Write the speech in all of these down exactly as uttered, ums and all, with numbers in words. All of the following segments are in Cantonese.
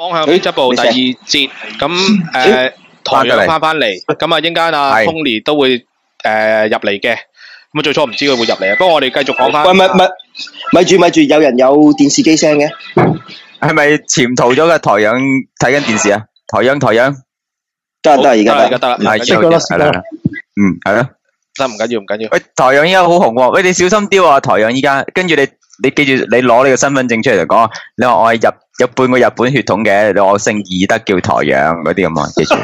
方向編輯部第二節，咁誒台長翻翻嚟，咁啊陣間阿 Tony 都會誒入嚟嘅，咁啊最初唔知佢會入嚟啊，不過我哋繼續講翻。 喂，咪咪咪住咪住，有人有電視機聲嘅， 係咪潛逃咗嘅台長睇緊電視啊？台長台長， 得得而家而家得啦， 係識啦識啦，嗯係咯， 得唔緊要唔緊要。 喂，台長依家好紅喎，喂你小心啲喎，台長依家，跟住你你記住你攞你個身份證出嚟就講，你話我係入有半個日本血統嘅，你話我姓義德叫台陽嗰啲咁啊，記住。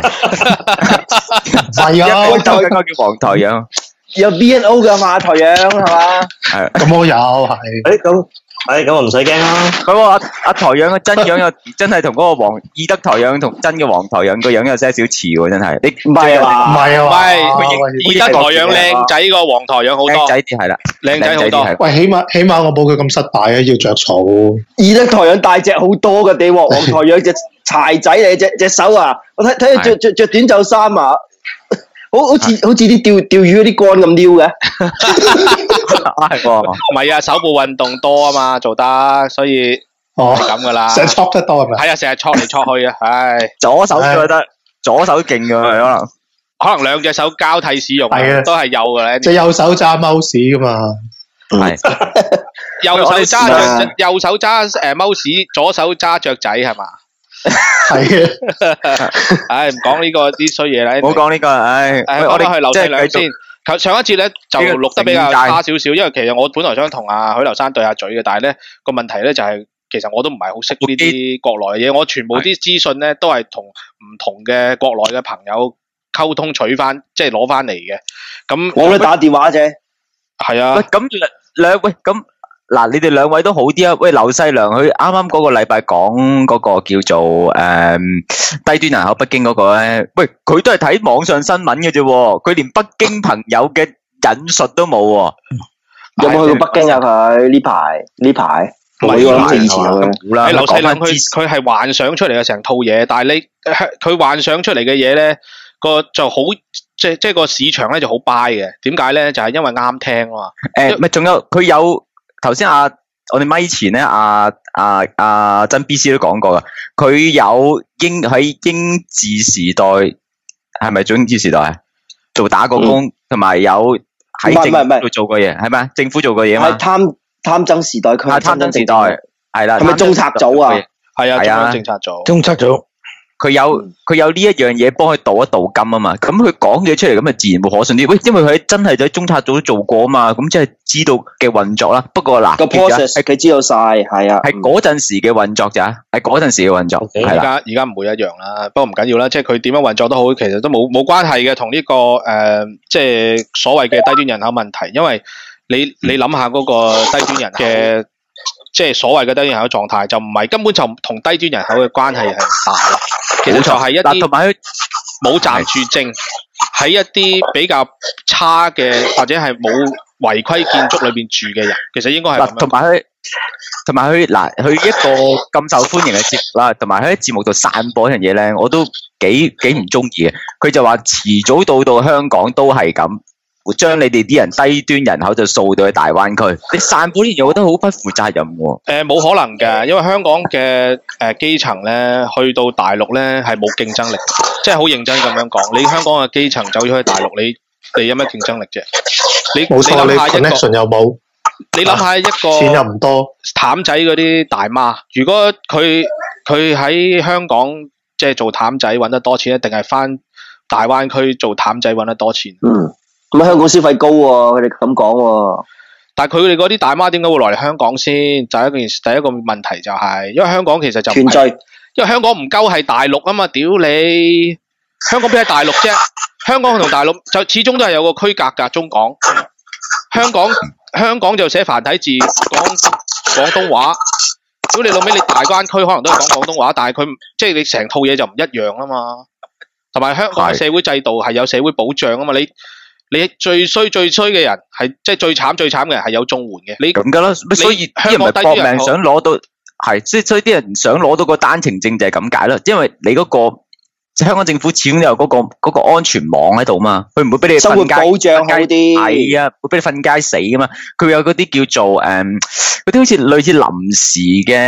係啊， 我就應該叫黃台陽。 有 B N O 噶嘛，台陽係嘛？ 係。 咁我有係。 誒咁，誒咁我唔使驚啦。 佢話阿阿台陽嘅真樣又真係同嗰個黃義德台陽同真嘅黃台陽個樣有些少似喎，真係。你唔係啊？ 唔係啊？ 唔係，義德台陽靚仔過黃台陽好多。 靚仔啲係啦， 靚仔好多。 喂，起碼起碼我冇佢咁失敗啊，要着草。 義德台陽大隻好多噶，你黃黃台陽隻柴仔嚟，隻隻手啊！我睇睇佢着着着短袖衫啊！好好似好似啲釣釣魚嗰啲竿咁撩嘅， 係喎， 唔係啊，手部運動多啊嘛，做得，所以哦係咁噶啦， 成日戳得多係咪？ 係啊，成日戳嚟戳去啊，唉， 左手覺得左手勁㗎，可能可能兩隻手交替使用， 係啊， 都係有嘅咧， 即係右手揸 mouse 噶嘛， 係右手揸雀，右手揸誒 mouse，左手揸雀仔係嘛？ 係啊， 唉，唔講呢個啲衰嘢啦， 唔好講呢個，唉， 誒，我哋去劉細良先。上一節咧就錄得比較差少少，因為其實我本來想同阿許留山對下嘴嘅，但係咧個問題咧就係，其實我都唔係好識呢啲國內嘅嘢，我全部啲資訊咧都係同唔同嘅國內嘅朋友溝通取翻，即係攞翻嚟嘅。咁我都打電話啫。 係啊。 喂，咁兩喂咁。嗱，你哋兩位都好啲啊！喂，劉細良佢啱啱嗰個禮拜講嗰個叫做誒、嗯、低端人口北京嗰個咧，喂，佢都係睇網上新聞嘅啫，佢連北京朋友嘅引述都冇喎。 有冇去過北京啊？佢呢排呢排，我諗以前咁樣。劉細良佢佢係幻想出嚟嘅成套嘢，但係你佢幻想出嚟嘅嘢咧，個就好即即係個市場咧就好 buy 嘅。點解咧？就係、是、因為啱聽啊嘛。 誒，咪仲有佢有。頭先阿我哋咪前咧，阿阿阿曾 B C 都講過噶，佢有英喺英治時代，係咪做英治時代啊？做打過工，同埋、嗯、有喺政府做過嘢，係咪？政府做過嘢嘛？ 係貪貪爭時代，佢係貪爭時代，係啦。 係咪中策組啊？ 係啊， 係啊， 中策組。 中策組。 佢有佢有呢一樣嘢幫佢鍍一鍍金啊嘛，咁佢講嘢出嚟咁咪自然會可信啲。喂，因為佢真係喺中策組都做過啊嘛，咁即係知道嘅運作啦。不過嗱， 個 process 係佢知道晒，係啊， 係嗰陣時嘅運作咋，係嗰陣時嘅運作。 而家而家唔會一樣啦，不過唔緊要啦，即係佢點樣運作都好，其實都冇冇關係嘅，同呢個誒，即係所謂嘅低端人口問題。因為你你諗下嗰個低端人嘅。即係所謂嘅低端人口狀態，就唔係根本就同低端人口嘅關係係唔大，其實就係一啲冇暫住證，喺一啲比較差嘅或者係冇違規建築裏邊住嘅人，其實應該係咁樣。 同埋佢，同埋佢嗱，佢一個咁受歡迎嘅節目啦，同埋佢喺節目度散播一樣嘢咧，我都幾幾唔中意嘅。佢就話遲早到到香港都係咁。會將你哋啲人低端人口就掃到去大灣區，你散播呢樣嘢，我覺得好不負責任喎。 誒，冇可能嘅，因為香港嘅誒基層咧，去到大陸咧係冇競爭力，即係好認真咁樣講。你香港嘅基層走咗去大陸，你你有咩競爭力啫？你冇錯，你 connection 又冇， 你諗下一個錢又唔多， 譚仔嗰啲大媽，如果佢佢喺香港即係做譚仔揾得多錢，一定係翻大灣區做譚仔揾得多錢？ 嗯。咁香港消費高喎，佢哋咁講喎。 但係佢哋嗰啲大媽點解會來嚟香港先？就係一件第一個問題就係、是，因為香港其實就唔係，因為香港唔夠係大陸啊嘛，屌你！香港邊係大陸啫？香港同大陸就始終都係有個區隔㗎，中港。香港香港就寫繁體字講廣東話。屌你老尾，你大灣區可能都係講廣東話，但係佢即係你成套嘢就唔一樣啊嘛。同埋香港嘅社會制度係有社會保障啊嘛，你。你最衰最衰嘅人係即係最慘最慘嘅人係有綜援嘅，你咁噶啦，所以啲人咪搏命想攞到，係即係所以啲人想攞到個單程證就係咁解啦，因為你嗰、嗰個香港政府始終有嗰、嗰個嗰、嗰個安全網喺度嘛，佢唔會俾你生活保障好啲， 係啊，會俾你瞓街死噶嘛，佢有嗰啲叫做誒嗰啲好似類似臨時嘅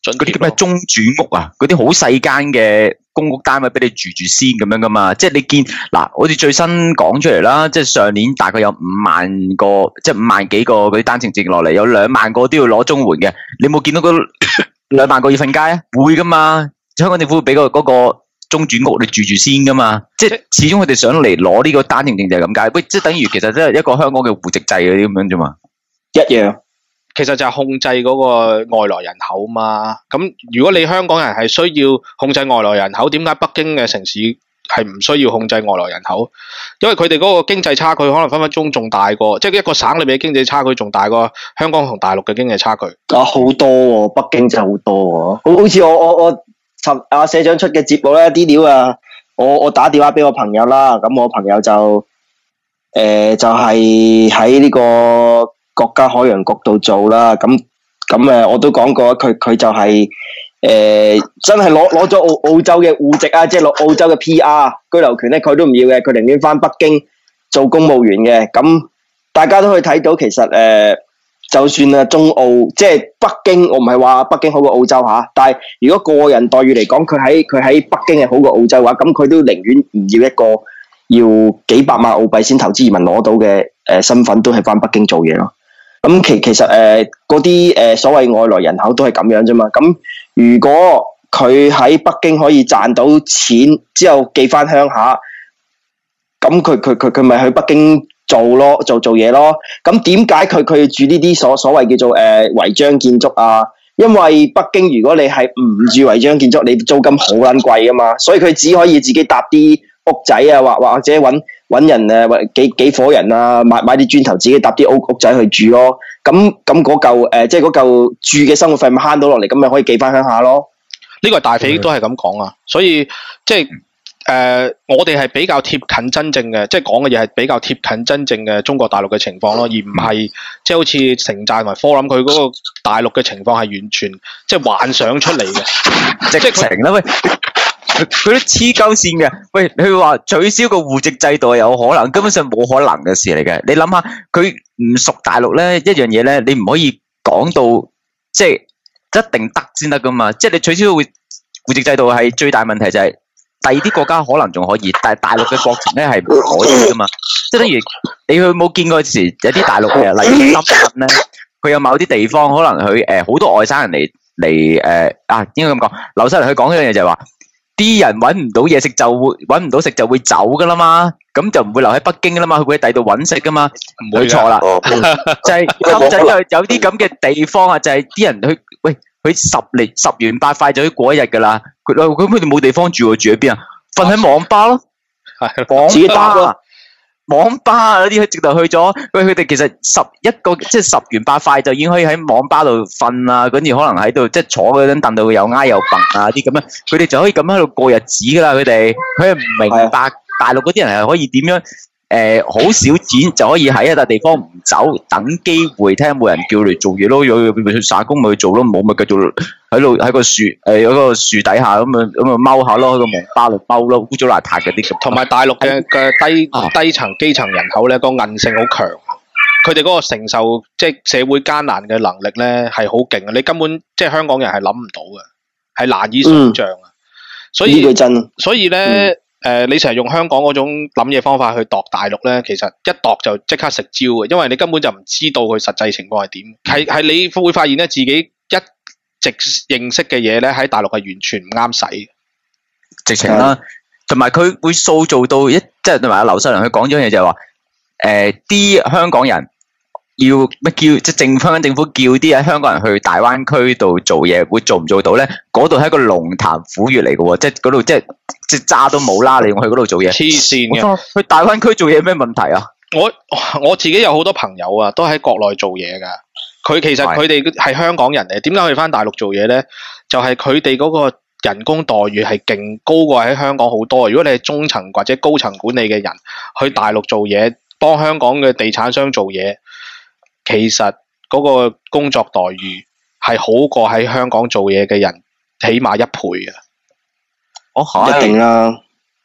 嗰啲叫咩中轉屋啊，嗰啲好細間嘅公屋單位俾你住住先咁樣噶嘛，即係你見嗱，好似最新講出嚟啦，即係上年大概有五萬個，即係五萬幾個嗰啲單程證落嚟，有兩萬個都要攞綜援嘅，你冇見到嗰兩萬個要瞓街啊？會噶嘛，香港政府會俾個嗰個中轉屋你住住先噶嘛，即係始終佢哋想嚟攞呢個單程證就係咁解，喂，即係等於其實即係一個香港嘅戶籍制嗰啲咁樣啫嘛， 一樣。 其實就係控制嗰個外來人口嘛。咁如果你香港人係需要控制外來人口，點解北京嘅城市係唔需要控制外來人口？因為佢哋嗰個經濟差距可能分分鐘仲大過，即係一個省裏面嘅經濟差距仲大過香港同大陸嘅經濟差距。 啊，好多喎、哦，北京真係好多喎、哦。好好似我我我尋阿社長出嘅節目咧，啲料啊，我我打電話俾我朋友啦，咁我朋友就誒、呃、就係喺呢個國家海洋局度做啦，咁咁誒我都講過，佢佢就係、是、誒、呃、真係攞攞咗澳澳洲嘅戶籍啊，即係攞澳洲嘅 P R 居留權咧，佢都唔要嘅，佢寧願翻北京做公務員嘅。咁大家都可以睇到，其實誒、呃、就算啊中澳，即係北京，我唔係話北京好過澳洲吓，但係如果個人待遇嚟講，佢喺佢喺北京係好過澳洲嘅話，咁佢都寧願唔要一個要幾百萬澳幣先投資移民攞到嘅誒身份，都係翻北京做嘢咯。咁其其實誒嗰啲誒所謂外來人口都係咁樣啫嘛。咁如果佢喺北京可以賺到錢之後寄翻鄉下，咁佢佢佢佢咪去北京做咯，做做嘢咯。咁點解佢佢要住呢啲所所謂叫做誒違章建築啊？因為北京如果你係唔住違章建築，你租金好撚貴噶嘛，所以佢只可以自己搭啲屋仔啊，或或者揾揾人誒，或幾幾夥人啊，買買啲磚頭自己搭啲屋屋仔去住咯。咁咁嗰嚿誒，即係嗰嚿住嘅生活費咪慳到落嚟，咁咪可以寄翻鄉下咯。 呢個係大肥都係咁講啊，所以即係誒、呃，我哋係比較貼近真正嘅，即係講嘅嘢係比較貼近真正嘅中國大陸嘅情況咯，而唔係即係好似城寨同埋科林佢嗰個大陸嘅情況係完全即係幻想出嚟嘅， 直情啦喂。佢都黐鳩線嘅，喂，佢話取消個戶籍制度係有可能，根本上冇可能嘅事嚟嘅。你諗下，佢唔熟大陸咧，一樣嘢咧，你唔可以講到即係一定得先得噶嘛。即係你取消戶戶籍制度係最大問題就係、是、第二啲國家可能仲可以，但係大陸嘅國情咧係唔可以噶嘛。即係等於你去冇見過時有啲大陸嘅，例如深圳咧，佢有某啲地方可能佢誒好多外省人嚟嚟誒啊，應該咁講，劉生嚟佢講一樣嘢就係話。啲人揾唔到嘢食就會揾唔到食就會走噶啦嘛，咁就唔會留喺北京噶啦嘛，佢會喺第二度揾食噶嘛，唔會錯啦，就係深圳有有啲咁嘅地方啊，就係、是、啲人去喂佢十嚟十元八塊就可以過一日噶啦，佢佢佢哋冇地方住喎，住喺邊啊？瞓喺網吧咯，網吧。網吧嗰啲佢直頭去咗，喂佢哋其實十一個即係十元八塊就已經可以喺網吧度瞓啊，跟住可能喺度即係坐嗰張凳度又挨又笨啊啲咁樣，佢哋就可以咁喺度過日子噶啦，佢哋佢係唔明白大陸嗰啲人係可以點樣誒好少錢就可以喺一笪地方唔走，等機會聽冇人叫嚟做嘢咯，有去耍工咪去做咯，冇咪繼續喺度喺個樹誒嗰個樹底下咁啊咁啊踎下咯，喺個網吧度踎咯，污糟邋遢嗰啲咁。同埋大陸嘅嘅低、啊、低層基層人口咧，個韌性好強，佢哋嗰個承受即係社會艱難嘅能力咧係好勁啊！你根本即係香港人係諗唔到嘅，係難以想像啊！所以呢句真， 所以咧。嗯誒、呃，你成日用香港嗰種諗嘢方法去度大陸咧，其實一度就即刻食蕉嘅，因為你根本就唔知道佢實際情況係點。係係你會發現咧，自己一直認識嘅嘢咧，喺大陸係完全唔啱使嘅。 直情啦，同埋佢會塑造到一，即係同埋阿劉世良佢講咗嘢就係話，誒、呃、啲香港人要乜叫即係政香港政府叫啲喺香港人去大灣區度做嘢，會做唔做到咧？嗰度係一個龍潭虎穴嚟嘅喎，即係嗰度即係。即係渣都冇啦，你用去嗰度做嘢， 黐線嘅。 去大灣區做嘢有咩問題啊？ 我我自己有好多朋友啊，都喺國內做嘢噶。佢其實佢哋係香港人嚟，點解去翻大陸做嘢咧？就係佢哋嗰個人工待遇係勁高過喺香港好多。如果你係中層或者高層管理嘅人去大陸做嘢，幫香港嘅地產商做嘢，其實嗰個工作待遇係好過喺香港做嘢嘅人起碼一倍嘅。 哦， 一定啦，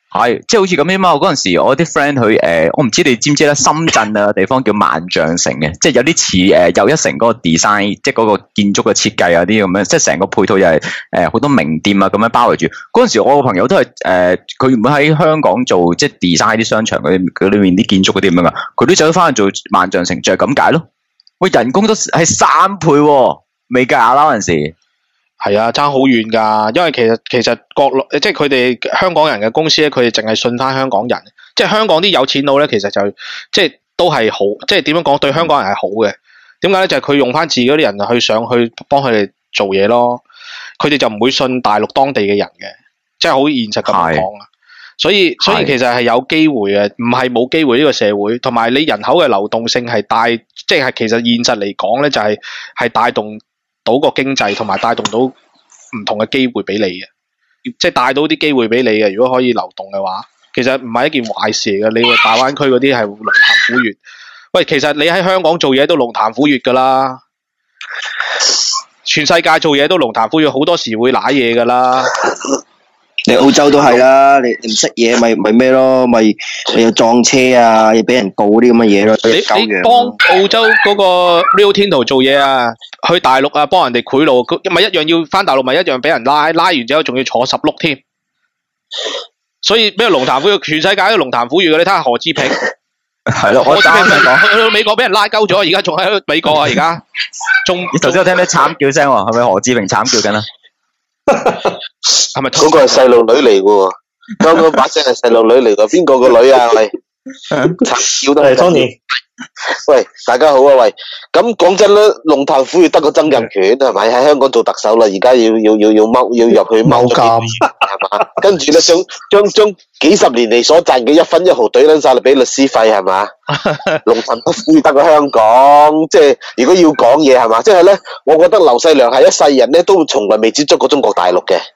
係，即係好似咁樣嘛。我嗰陣時，我啲 friend 去誒，我唔知你知唔知咧？深圳啊地方叫萬象城嘅，即係有啲似誒又一城嗰個 design，即係嗰個建築嘅設計啊啲咁樣，即係成個配套又係誒好多名店啊咁樣包圍住。嗰陣時我個朋友都係誒，佢、呃、原本喺香港做即係 design 啲商場嗰啲嗰裏面啲建築嗰啲咁樣噶，佢都走翻去做萬象城，就係咁解咯。喂，人工都係三倍、啊，未計 allowance。 係啊，爭好遠㗎，因為其實其實國內即係佢哋香港人嘅公司咧，佢哋淨係信翻香港人，即係香港啲有錢佬咧，其實就即係都係好，即係點樣講對香港人係好嘅。點解咧？就係、是、佢用翻自己啲人去上去幫佢哋做嘢咯，佢哋就唔會信大陸當地嘅人嘅，即係好現實咁講啊。所以所以其實係有機會嘅，唔係冇機會呢個社會，同埋你人口嘅流動性係帶，即係其實現實嚟講咧，就係係帶動到個經濟，同埋帶動到唔同嘅機會俾你嘅，即係帶到啲機會俾你嘅。如果可以流動嘅話，其實唔係一件壞事嚟嘅。你話大灣區嗰啲係龍潭虎穴，喂，其實你喺香港做嘢都龍潭虎穴噶啦，全世界做嘢都龍潭虎穴，好多時會瀨嘢噶啦。 你澳洲都係啦，你你唔識嘢咪咪咩咯，咪你又撞車啊，又俾人告啲咁嘅嘢咯。 你你幫澳洲嗰個 Rio Tinto 做嘢啊，去大陸啊幫人哋賄賂，咪一樣要翻大陸咪一樣俾人拉，拉完之後仲要坐十碌添。所以咩龍潭虎穴，全世界都龍潭虎穴嘅，你睇下何志平。 係咯， 何志平去到美國俾人拉鳩咗，而家仲喺美國啊，而家仲。你頭先我聽咩慘叫聲喎？係咪何志平慘叫緊啊？係咪嗰個係細路女嚟嘅喎？嗰個把聲係細路女嚟嘅，邊個個女啊？喂，慘叫都係 Tony。 喂，大家好啊！喂，咁講真啦，龍潭虎穴得個曾蔭權係咪喺香港做特首啦？而家要要要要踎要入去踎監係嘛？跟住咧將將將幾十年嚟所賺嘅一分一毫懟撚晒嚟俾律師費係嘛？龍潭虎穴得個香港，即係如果要講嘢係嘛？即係咧，我覺得劉細良係一世人咧都從來未接觸過中國大陸嘅。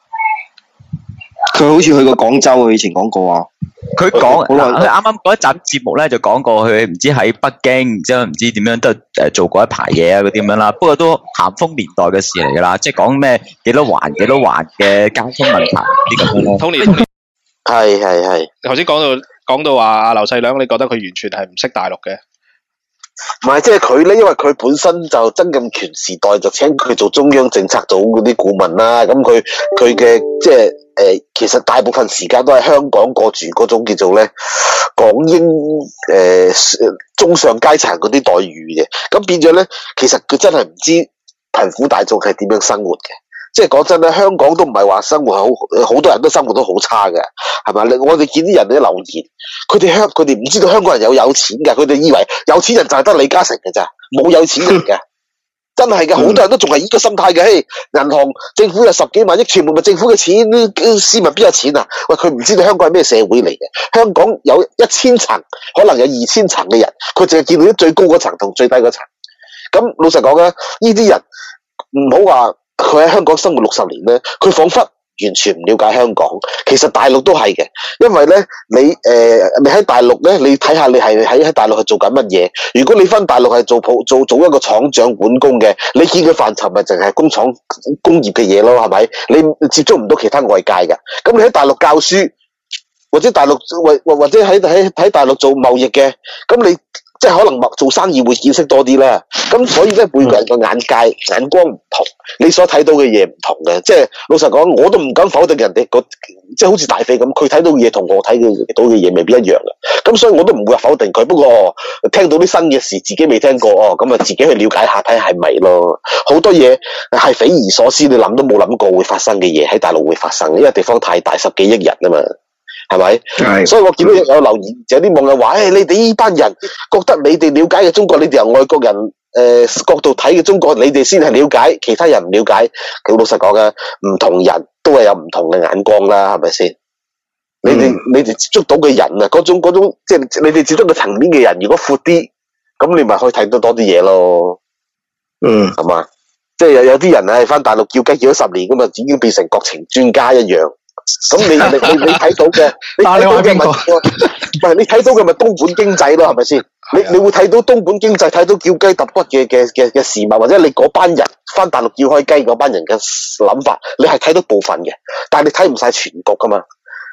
佢好似去過廣州，佢以前講過啊。 佢講嗱，佢啱啱嗰一集節目咧就講過，佢唔知喺北京，然之後唔知點樣都誒做過一排嘢啊嗰啲咁樣啦。不過都咸豐年代嘅事嚟噶啦，即係講咩幾多環幾多環嘅交通問題啲咁樣咯。 Tony， 係係係。 頭先講到講到話阿劉細良，你覺得佢完全係唔識大陸嘅？ 唔係，即係佢咧，因為佢本身就曾蔭權時代就請佢做中央政策組嗰啲顧問啦。咁佢佢嘅即係誒、呃，其實大部分時間都喺香港過住嗰種叫做咧港英誒、呃、中上階層嗰啲待遇嘅。咁變咗咧，其實佢真係唔知貧苦大眾係點樣生活嘅。即係講真咧，香港都唔係話生活好，好多人都生活都好差嘅，係咪？我哋見啲人啲留言，佢哋香佢哋唔知道香港人有有錢嘅，佢哋以為有錢人就係得李嘉誠嘅咋，冇有錢人嘅，真係嘅，好多人都仲係呢個心態嘅。嘿，銀行政府有十幾萬億，全部咪政府嘅錢，市民邊有錢啊？喂，佢唔知道香港係咩社會嚟嘅，香港有一千層，可能有二千層嘅人，佢淨係見到啲最高嗰層同最低嗰層。咁老實講咧，呢啲人唔好話。佢喺香港生活六十年咧，佢彷彿完全唔了解香港。其實大陸都係嘅，因為咧你誒、呃、你喺大陸咧，你睇下你係喺喺大陸係做緊乜嘢。如果你返大陸係做做做，做一個廠長管工嘅，你見佢範疇咪淨係工廠工業嘅嘢咯，係咪？你接觸唔到其他外界嘅。咁你喺大陸教書，或者大陸或或者喺喺喺大陸做貿易嘅，咁你。即係可能做生意會見識多啲啦，咁所以咧每個人個眼界眼光唔同，你所睇到嘅嘢唔同嘅。即係老實講，我都唔敢否定人哋個，即係好似大飛咁，佢睇到嘅嘢同我睇嘅到嘅嘢未必一樣嘅。咁所以我都唔會話否定佢。不過聽到啲新嘅事，自己未聽過哦，咁啊自己去了解下睇係咪咯。好多嘢係匪夷所思，你諗都冇諗過會發生嘅嘢喺大陸會發生，因為地方太大，十幾億人啊嘛。係咪？係，所以我見到有留言，有啲網友話：，誒、哎，你哋呢班人覺得你哋了解嘅中國，你哋由外國人誒、呃、角度睇嘅中國，你哋先係了解，其他人唔了解。佢老實講嘅，唔同人都係有唔同嘅眼光啦，係咪先？你哋、嗯、你哋接觸到嘅人啊，嗰種嗰種，即係你哋接觸嘅層面嘅人，如果闊啲，咁你咪可以睇到多啲嘢咯。嗯，係嘛？即係有有啲人係翻大陸叫雞叫咗十年咁啊，已經變成國情專家一樣。咁你你你你睇到嘅，你睇到嘅咪，唔係你睇到嘅咪東莞經濟咯，係咪先？你你會睇到東莞經濟，睇到叫雞揼骨嘅嘅嘅嘅事物，或者你嗰班人翻大陸叫開雞嗰班人嘅諗法，你係睇到部分嘅，但係你睇唔晒全局噶嘛。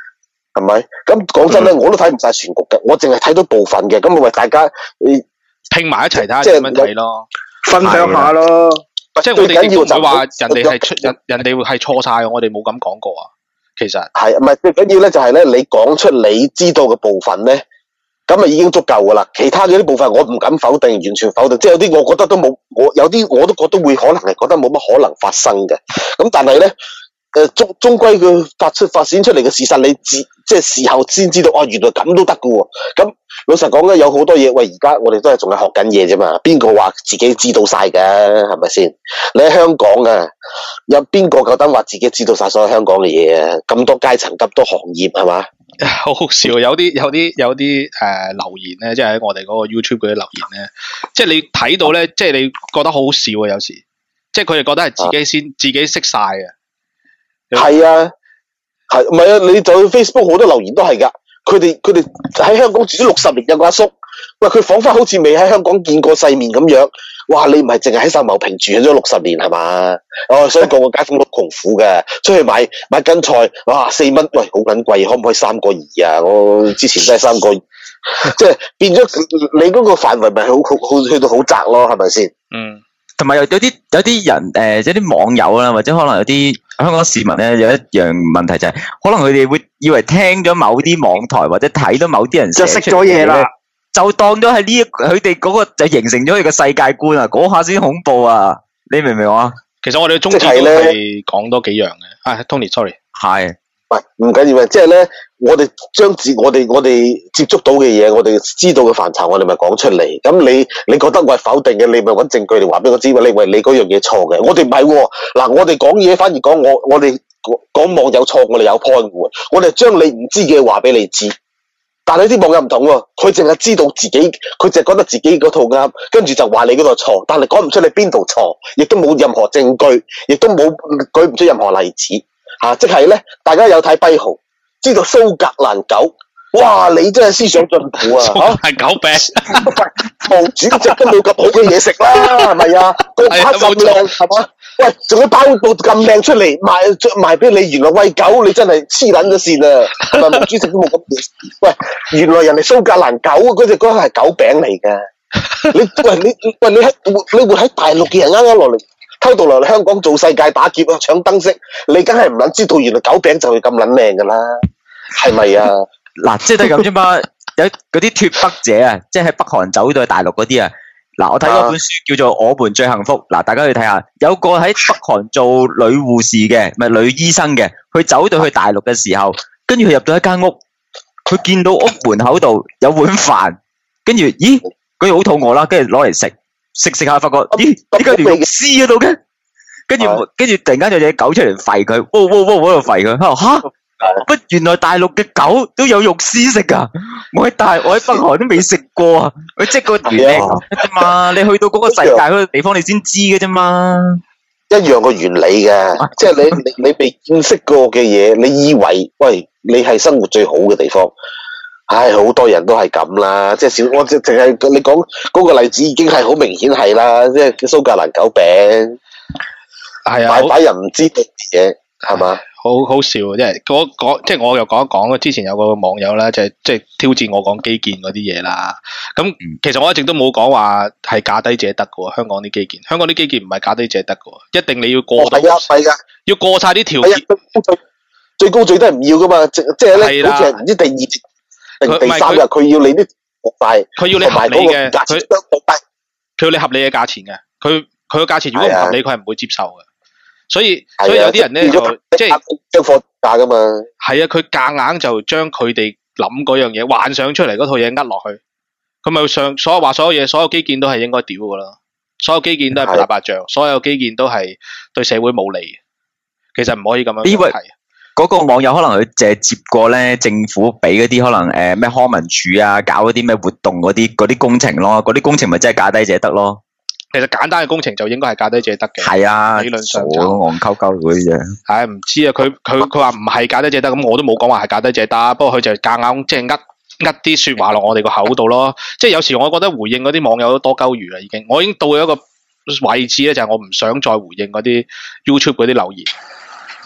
係咪？咁講真咧，我都睇唔晒全局嘅，我淨係睇到部分嘅。咁咪為大家誒拼埋一齊睇下點樣睇咯， 分享下咯。 即係我哋亦都唔會話人哋係出人人哋係錯晒，我哋冇咁講過啊。其實係唔係最緊要咧？就係咧，你講出你知道嘅部分咧，咁啊已經足夠噶啦。其他嘅啲部分我唔敢否定，完全否定。即係有啲我覺得都冇，我有啲我都覺得會可能係覺得冇乜可能發生嘅。咁但係咧。誒，終終歸佢發出發展出嚟嘅事實，你自即係事後先知道，哦，原來咁都得噶喎。咁老實講咧，有好多嘢，喂，而家我哋都係仲係學緊嘢啫嘛。邊個話自己知道晒嘅，係咪先？你喺香港啊，有邊個夠膽話自己知道晒所有香港嘅嘢啊？咁多階層，咁多行業，係嘛？ 好好笑，有啲有啲有啲誒、呃、留言咧，即係喺我哋嗰個 YouTube 嗰啲留言咧，即係你睇到咧，即係你覺得好好笑啊！有時，即係佢哋覺得係自己先、啊、自己識晒嘅。 係啊，係唔係啊？你就去 Facebook 好多留言都係噶，佢哋佢哋喺香港住咗六十年有個阿叔，喂，佢彷彿好似未喺香港見過世面咁樣。哇！你唔係淨係喺秀茂坪住咗六十年係嘛？哦，所以個個街坊都窮苦嘅，出去買買斤菜，哇，四蚊，喂，好撚貴，可唔可以三個二啊？我之前都係三個二，即係變咗你嗰個範圍咪好好去到好窄咯，係咪先？ 嗯，同埋有有啲有啲人誒、呃，有啲網友啦，或者可能有啲香港市民咧，有一樣問題就係、是，可能佢哋會以為聽咗某啲網台或者睇到某啲人就識咗嘢啦。 就當咗係呢，佢哋嗰個就形成咗佢個世界觀啊！嗰下先恐怖啊！你明唔明啊？ 其實我哋嘅宗旨都係講多幾樣嘅。啊 ，Tony，sorry， 係， 喂，唔緊要嘅，即係咧，我哋將自我哋我哋接觸到嘅嘢，我哋知道嘅範疇，我哋咪講出嚟。咁你你覺得我係否定嘅，你咪揾證據嚟話俾我知。你喂你嗰樣嘢錯嘅，我哋唔係喎。嗱，我哋講嘢反而講我我哋講網友錯，我哋有 point 嘅。我哋將你唔知嘅話俾你知。但係啲網友唔同喎，佢淨係知道自己，佢淨係覺得自己嗰套啱，跟住就話你嗰度錯，但係講唔出你邊度錯，亦都冇任何證據，亦都冇舉唔出任何例子，吓、啊，即係咧，大家有睇跛豪，知道蘇格蘭狗，哇，你真係思想進步啊，吓， 係狗餅， 毛主席都冇咁好嘅嘢食啦，係咪啊？個拍咁靚，係嘛？喂，仲要包到咁靚出嚟賣賣俾你，原來餵狗你真係黐撚咗線啊！係咪毛主席都冇咁嘢？喂，原來人哋蘇格蘭狗嗰隻嗰個係狗餅嚟㗎。你喂你喂你喺你活喺大陸嘅人啱啱落嚟偷渡落嚟香港做世界打劫啊搶燈飾，你梗係唔撚知道原來狗餅就係咁撚靚㗎啦，係咪啊？ 嗱，即係都係咁啫嘛。有嗰啲脫北者啊，即係喺北韓走到去大陸嗰啲啊。嗱，我睇過本書叫做《我們最幸福》，嗱，大家去睇下。有個喺北韓做女護士嘅，唔係女醫生嘅，佢走到去大陸嘅時候，跟住佢入到一間屋，佢見到屋門口度有碗飯，跟住咦，佢好肚餓啦，跟住攞嚟食，食食下發覺，咦，點解條肉絲嗰度嘅？跟住跟住突然間有隻狗出嚟吠佢，哇哇哇喺度吠佢，佢話吓。不，原來大陸嘅狗都有肉絲食噶，我喺大我喺北韓都未食過啊！佢即係個原理啫嘛，你去到嗰個世界嗰個地方，你先知嘅啫嘛。 一樣個原理嘅，即係你你你未見識過嘅嘢，你以為喂你係生活最好嘅地方，唉，好多人都係咁啦。即係小我淨係你講嗰個例子已經係好明顯係啦，即係蘇格蘭狗餅， 係啊， 大把人唔知道嘢係嘛。 好好笑，即係嗰嗰即係我又講一講，之前有個網友咧，就係即係挑戰我講基建嗰啲嘢啦。咁其實我一直都冇講話係價低者得嘅喎，香港啲基建，香港啲基建唔係價低者得嘅喎，一定你要過到， 係啊係噶， 要過晒啲條件， 最高最低唔要噶嘛，即即係咧，好似係唔知第二定第三日，佢要你啲賣， 佢要你合理嘅，佢佢要你合理嘅價錢嘅，佢佢個價錢如果唔合理，佢係唔會接受嘅。所以所以有啲人咧就即係將貨價噶嘛， 係啊，佢夾硬就將佢哋諗嗰樣嘢幻想出嚟嗰套嘢呃落去，佢咪上所有話所有嘢，所有基建都係應該屌噶啦，所有基建都係打白仗，所有基建都係對社會冇利嘅，其實唔可以咁樣睇。 嗰個網友可能佢淨係接過咧政府俾嗰啲可能誒咩、呃、康文署啊搞嗰啲咩活動嗰啲嗰啲工程咯，嗰啲工程咪真係價低者得咯。 其實簡單嘅工程就應該係價低者得嘅， 係啊， 理論上就戇鳩鳩嗰啲嘢。 係唔知啊，佢佢佢話唔係價低者得，咁我都冇講話係價低者得，不過佢就夾硬即係呃呃啲說話落我哋個口度咯。即係有時我覺得回應嗰啲網友都多鳩餘啦，已經，我已經到咗一個位置咧，就係我唔想再回應嗰啲 YouTube 嗰啲留言。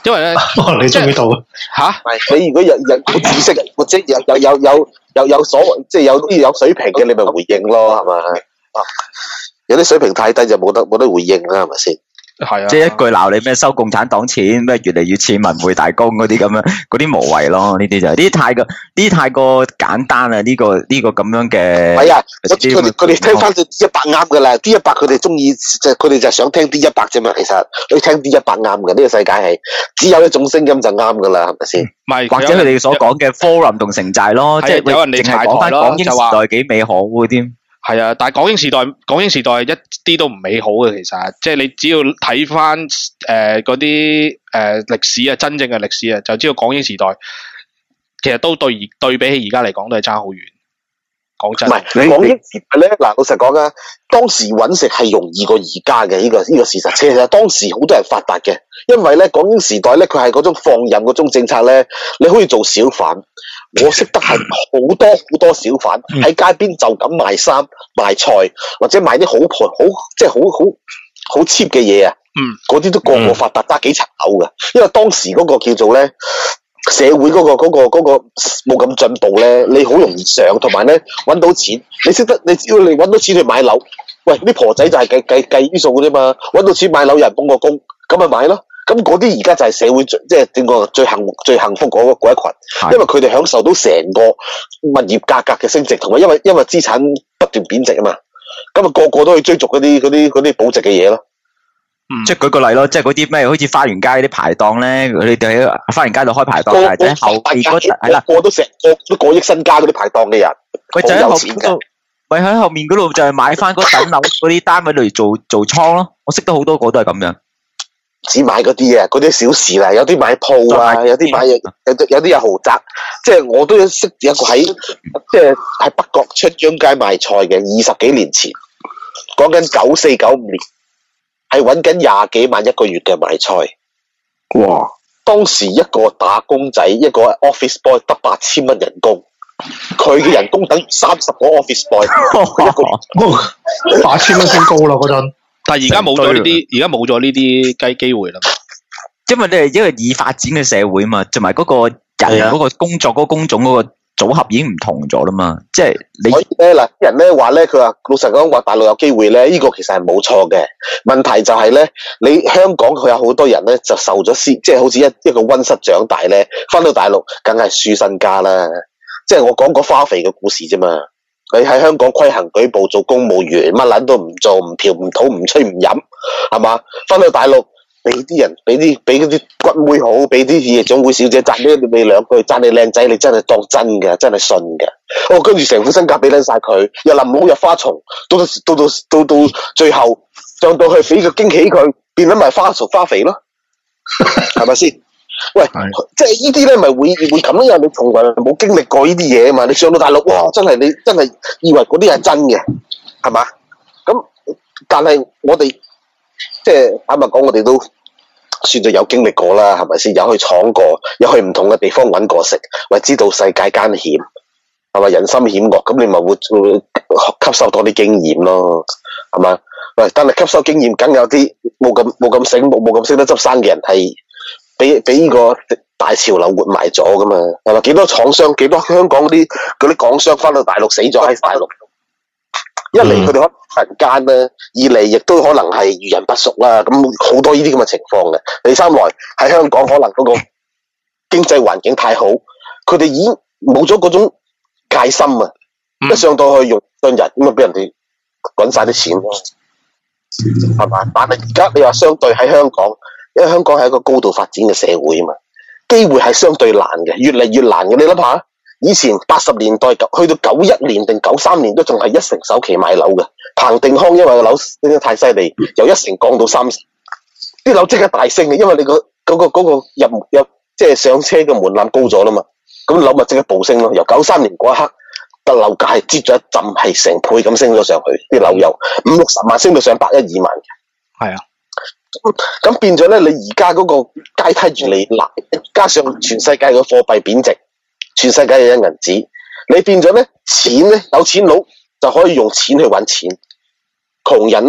因為咧， 你終於到啦吓， 唔係你如果有有有知識或者有有有有有有所謂，即係有啲有水平嘅，你咪回應咯，係咪？有啲水平太低就冇得冇得回應啦，係咪先？ 係啊， 即係一句鬧你咩收共產黨錢，咩越嚟越似文匯大公嗰啲咁樣，嗰啲無謂咯。呢啲就係呢啲太過呢啲太過簡單啦。呢、這個呢、這個咁樣嘅係啊，佢哋佢哋聽翻就 D 一百啱噶啦，D 一百佢哋中意就佢哋就係想聽 D 一百啫嘛。其實你聽 D 一百啱嘅，呢、這個世界係只有一種聲音就啱噶啦，係咪先？ 唔係或者佢哋所講嘅 forum 同城寨咯，即係有人嚟淨係講翻港英時代幾美好嗰啲。 係啊，但係港英時代，港英時代一啲都唔美好嘅，其實即係你只要睇翻誒嗰啲誒歷史啊，真正嘅歷史啊，就知道港英時代其實都對而對比起而家嚟講都係爭好遠。講真， 唔係港英時代咧，嗱老實講啊，當時揾食係容易過而家嘅，呢個呢個事實。其實當時好多人發達嘅，因為咧港英時代咧佢係嗰種放任嗰種政策咧，你可以做小販。我識得係好多好多小販喺街邊就咁賣衫賣菜，或者賣啲好盤好即係好好好 cheap 嘅嘢啊！ 嗯， 嗰啲都個個發達，揸幾層樓嘅。因為當時嗰個叫做咧社會嗰、嗰個嗰、嗰個嗰、嗰個冇咁進步咧，你好容易上，同埋咧揾到錢。你識得你只要你揾到錢去買樓，喂啲婆仔就係計計計啲數嘅啫嘛，揾到錢買樓有人幫個工，咁咪買咯。咁嗰啲而家就係社會最即係點講最幸最幸福嗰嗰一群，因為佢哋享受到成個物業價格嘅升值，同埋因為因為資產不斷貶值啊嘛，咁啊個個都去追逐嗰啲嗰啲嗰啲保值嘅嘢咯。 嗯、即係舉個例咯，即係嗰啲咩好似花園街啲排檔咧，佢哋喺花園街度開排檔，或者後邊嗰係啦， 個個都成個都過億身家嗰啲排檔嘅人， 佢就喺後邊嗰度，咪喺後面嗰度就係買翻嗰等樓嗰啲單位嚟做做倉咯。我識得好多個都係咁樣。 只買嗰啲啊，嗰啲小事啦，有啲買鋪啊，有啲買有有啲有豪宅，即係我都識有一個喺即係喺北角出張街賣菜嘅，二十幾年前，講緊九四九五年，係揾緊廿幾萬一個月嘅賣菜。哇！當時一個打工仔，一個 office boy 得八千蚊人工，佢嘅人工等於三十個 office boy，一個月八千蚊先高啦嗰陣。 但係而家冇咗呢啲，而家冇咗呢啲雞機會啦。 因為你係一個已發展嘅社會嘛，同埋嗰個人嗰個工作嗰個工種嗰個組合已經唔同咗啦嘛。即係你所以咧嗱，啲人咧話咧，佢話老實講話大陸有機會咧，呢、這個其實係冇錯嘅。問題就係咧，你香港佢有好多人咧就受咗先，即係好似一一個溫室長大咧，翻到大陸梗係輸身家啦。即係我講個花肥嘅故事啫嘛。佢喺香港規行矩步做公務員，乜撚都唔做，唔嫖唔賭唔吹唔飲，係嘛？翻到大陸，俾啲人俾啲俾嗰啲骨妹好，俾啲夜總會小姐讚呢你兩句，讚你靚仔，你真係當真嘅，真係信嘅。哦，跟住成副身家俾撚晒佢，又淋冇入花叢，到到到到到最後上到去俾個驚喜佢，變咗埋花熟花肥咯，係咪先？喂，即係呢啲咧，咪會會咁咯？因為你從來冇經歷過呢啲嘢啊嘛，你上到大陸，哇，真係你真係以為嗰啲係真嘅，係嘛？咁但係我哋即係坦白講，我哋都算係有經歷過啦，係咪先？有去闖過，有去唔同嘅地方揾過食，喂，知道世界艱險，係咪人心險惡？咁你咪會會吸收多啲經驗咯，係嘛？喂，但係吸收經驗，梗有啲冇咁冇咁醒目，冇咁識得執生嘅人係。俾俾呢個大潮流活埋咗噶嘛，係嘛？幾多廠商，幾多香港嗰啲嗰啲港商翻到大陸死咗喺大陸。一嚟佢哋可能人奸啦，二嚟亦都可能係遇人不淑啦，咁好多呢啲咁嘅情況嘅。第三來喺香港可能嗰個經濟環境太好，佢哋已經冇咗嗰種戒心啊！嗯、一上到去用信人咁啊，俾人哋滾晒啲錢咯，係嘛？但係而家你話相對喺香港。因為香港係一個高度發展嘅社會啊嘛，機會係相對難嘅，越嚟越難嘅。你諗下，以前八十年代去到九一年定九三年都仲係一成首期買樓嘅，彭定康因為個樓升得太犀利，由一成降到三成，啲樓即刻大升嘅，因為你、嗰個嗰、嗰個、嗰個入入即係上車嘅門檻高咗啦嘛，咁樓咪即刻暴升咯。由九三年嗰一刻，個樓價係接咗一浸，係成倍咁升咗上去，啲樓由五六十萬升到上百一二萬嘅，係啊。咁變咗咧，你而家嗰個階梯越嚟越難，加上全世界嘅貨幣貶值，全世界嘅印銀紙，你變咗咧錢咧，有錢佬就可以用錢去搵錢，窮人咧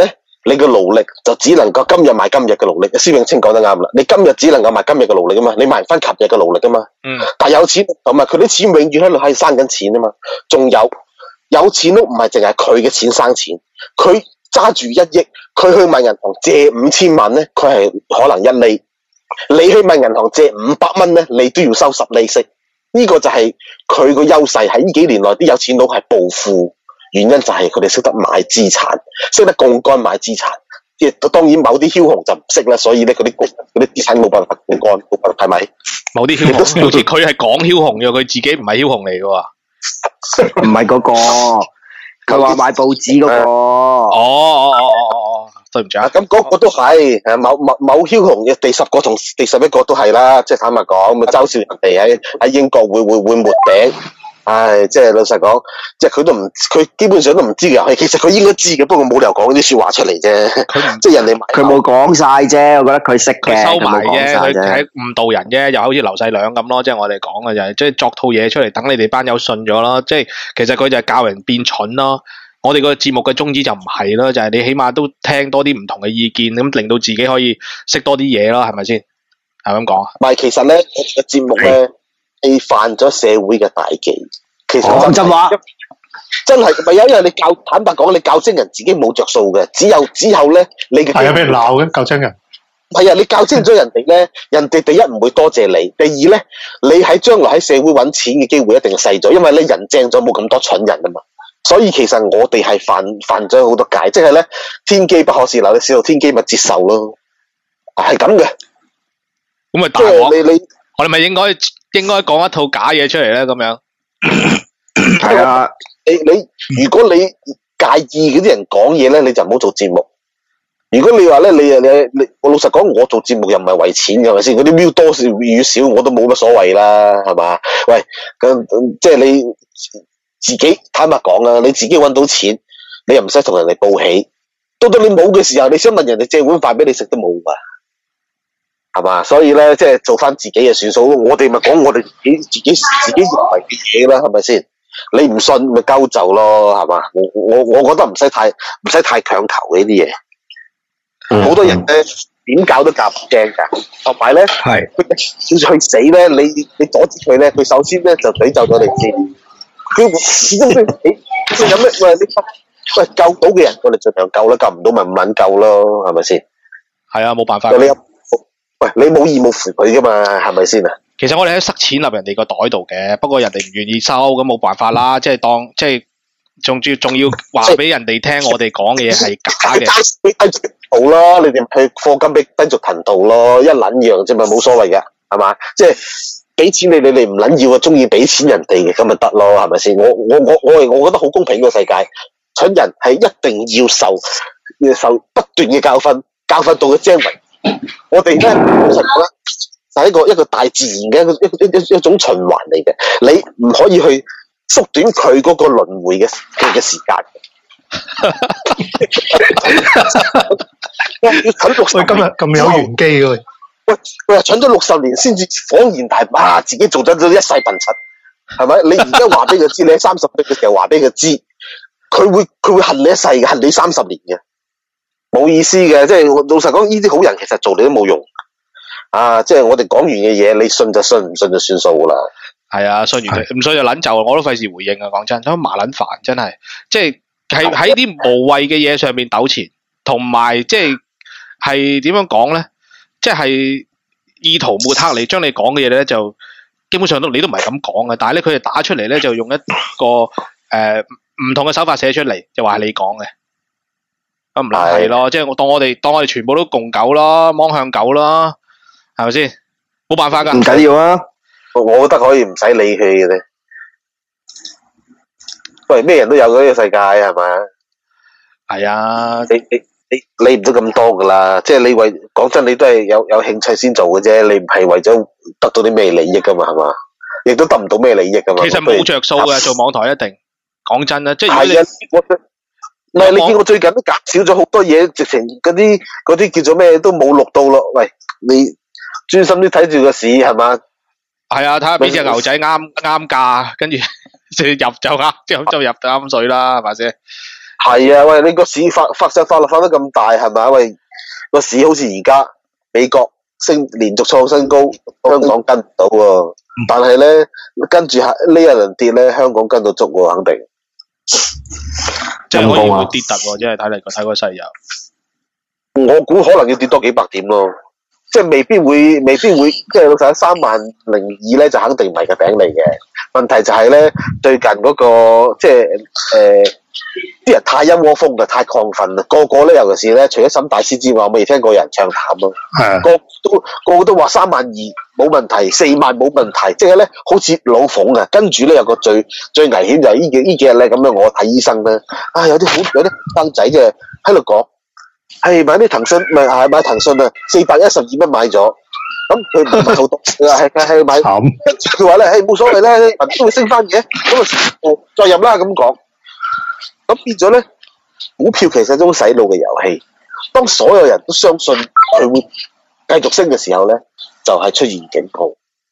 你嘅勞力就只能夠今日賣今日嘅勞力。施永青講得啱啦，你今日只能夠賣今日嘅勞力啊嘛，你賣唔翻琴日嘅勞力啊嘛。 嗯。 但係有錢同埋佢啲錢永遠喺度喺度生緊錢啊嘛。仲有有錢都唔係淨係佢嘅錢生錢，佢揸住一億，佢去問銀行借五千萬咧，佢係可能一厘。你去問銀行借五百蚊咧，你都要收十厘息。呢、這個就係佢個優勢，喺呢幾年內啲有錢佬係暴富，原因就係佢哋識得買資產，識得槓桿買資產。即係當然某啲梟雄就唔識啦，所以咧嗰啲嗰啲資產冇辦法槓桿，冇辦法係咪？ 某啲梟雄，好似佢係講梟雄嘅，佢自己唔係梟雄嚟嘅喎， 唔係嗰個，佢話買報紙嗰、那個。 哦哦哦哦哦，對唔住啊， 咁嗰個都係誒某某某梟雄嘅第十個同第十一個都係啦，即係坦白講，咁啊嘲笑人哋喺喺英國會會會抹頂。唉，即係老實講，即係佢都唔，佢基本上都唔知嘅。其實佢應該知嘅，不過冇理由講啲說話出嚟啫。佢即係人哋佢冇講晒啫，我覺得佢識嘅， 佢收埋啫，佢喺誤導人啫，又好似劉細良咁咯。即係我哋講嘅就係，即係作套嘢出嚟，等你哋班友信咗咯。即係其實佢就係教人變蠢咯。我哋個節目嘅宗旨就唔係咯，就係、是、你起碼都聽多啲唔同嘅意見，咁令到自己可以識多啲嘢咯，係咪先？係咁講。 唔係，其實咧，我哋嘅節目咧。你犯咗社會嘅大忌，其實講真話， 真係咪有？因為你教坦白講，你教精人自己冇着數嘅，只有之後咧，你嘅係啊，俾人鬧嘅教精人。 係啊，你教精咗人哋咧，人哋第一唔會多謝你，第二咧，你喺將來喺社會揾錢嘅機會一定細咗，因為咧人正咗冇咁多蠢人啊嘛。所以其實我哋係犯犯咗好多戒，即係咧天機不可泄漏，你泄露天機咪接受咯，係咁嘅。 咁咪大鑊？你你我哋咪應該應該講一套假嘢出嚟咧？咁樣係啊，你你如果你介意嗰啲人講嘢咧，你就唔好做節目。如果你話咧，你你你，我老實講，我做節目又唔係為錢嘅，係咪先？嗰啲 view 多少與少，我都冇乜所謂啦，係嘛？喂，咁即係你自己坦白講啦，你自己搵到錢，你又唔使同人哋報喜。到到你冇嘅時候，你想問人哋借碗飯俾你食都冇噶，係嘛？所以咧，即係做翻自己嘅算數。我哋咪講我哋自己自己自己認為嘅嘢啦，係咪先？你唔信咪鳩就咯，係嘛？我我我覺得唔使太唔使太強求呢啲嘢。好、嗯、多人咧點教都教唔驚噶，同埋咧，佢要去死咧，你你阻止佢咧，佢首先咧就詛咒咗你先。佢始終都死，你有咩喂你喂救到嘅人，我哋盡量救啦，救唔到咪唔撚救咯，係咪先？ 係啊，冇辦法。 你有喂，你冇義務扶佢噶嘛，係咪先啊？ 其實我哋喺塞錢入人哋個袋度嘅，不過人哋唔願意收，咁冇辦法啦，即係當即係仲要仲要話俾人哋聽，我哋講嘅嘢係假嘅。 好咯，你哋去課金俾跟續頻道咯，一撚樣啫嘛，冇所謂嘅，係嘛？即係俾錢你，你哋唔撚要啊，中意俾錢人哋嘅咁咪得咯，係咪先？我我我我係我覺得好公平個世界，蠢人係一定要受要受不斷嘅教訓，教訓到佢精明。我哋咧老實講咧，就係一個一個大自然嘅一個一一一一種循環嚟嘅，你唔可以去縮短佢嗰個輪迴嘅嘅時間。要蠢六十年， 今日咁有玄機嘅喂， 喂喂，蠢咗六十年先至恍然大悟，啊，自己做咗咗一世笨柒，係咪？你而家話俾佢知，你喺三十歲嘅時候話俾佢知，佢會佢會恨你一世嘅，恨你三十年嘅，冇意思嘅。即係老實講，呢啲好人其實做你都冇用啊！即係我哋講完嘅嘢，你信就信，唔信就算數噶啦。 係啊，信完唔信就撚就，我都費事回應啊！講真，咁麻撚煩，真係即係。係喺啲無謂嘅嘢上面糾纏，同埋即係係點樣講咧？即係意圖抹黑你，將你講嘅嘢咧就基本上都你都唔係咁講嘅，但係咧佢哋打出嚟咧就用一個誒唔、呃、同嘅手法寫出嚟，就話係你講嘅，咁唔係咯？即係我當我哋當我哋全部都共狗啦，芒向狗啦，係咪先？冇辦法噶， 唔緊要啊！ 我覺得可以唔使理佢嘅咧。喂，咩人都有嘅呢個世界係咪？ 係啊， 你你你理唔到咁多噶啦，即係你為講真，你都係有有興趣先做嘅啫，你唔係為咗得到啲咩利益噶嘛，係嘛？亦都得唔到咩利益噶嘛。 其實冇着數嘅，做網台一定講真啦，即係係啊，我唔係你見我最近都減少咗好多嘢，直情嗰啲嗰啲叫做咩都冇錄到咯。喂，你專心啲睇住個市係嘛？ 係啊，睇下邊隻牛仔啱啱價，跟住。就入就啱，就就入啱水啦，係咪先？ 係啊，喂，你個市發發上法律發得咁大係咪？喂，個市好似而家美國升連續創新高，香港跟唔到喎。但係咧跟住下呢一輪跌咧，香港跟到足喎，肯定。 即係可以會跌突喎，即係睇嚟個睇個勢又。 我估可能要跌多幾百點咯，即係未必會，未必會，即係老實講三萬零二咧就肯定唔係個頂嚟嘅。問題就係咧，最近嗰、那個即係誒啲人太一窩蜂嘅，太亢奮啦，個個咧尤其是咧，除咗沈大師之外，我未聽過有人唱淡咯。係。個都個個都話三萬二冇問題，四萬冇問題，即係咧好似老馮啊。跟住咧有個最最危險就係呢幾呢幾日咧咁樣，我睇醫生咧，啊有啲好有啲生仔嘅喺度講。係買啲騰訊，咪係買騰訊啊！四百一十二蚊買咗，咁佢唔係好多，佢話係係買，跟住佢話咧，誒冇所謂咧，銀都會升翻嘅，咁啊再入啦咁講，咁變咗咧，股票其實係一種洗腦嘅遊戲。當所有人都相信佢會繼續升嘅時候咧，就係、是、出現警告。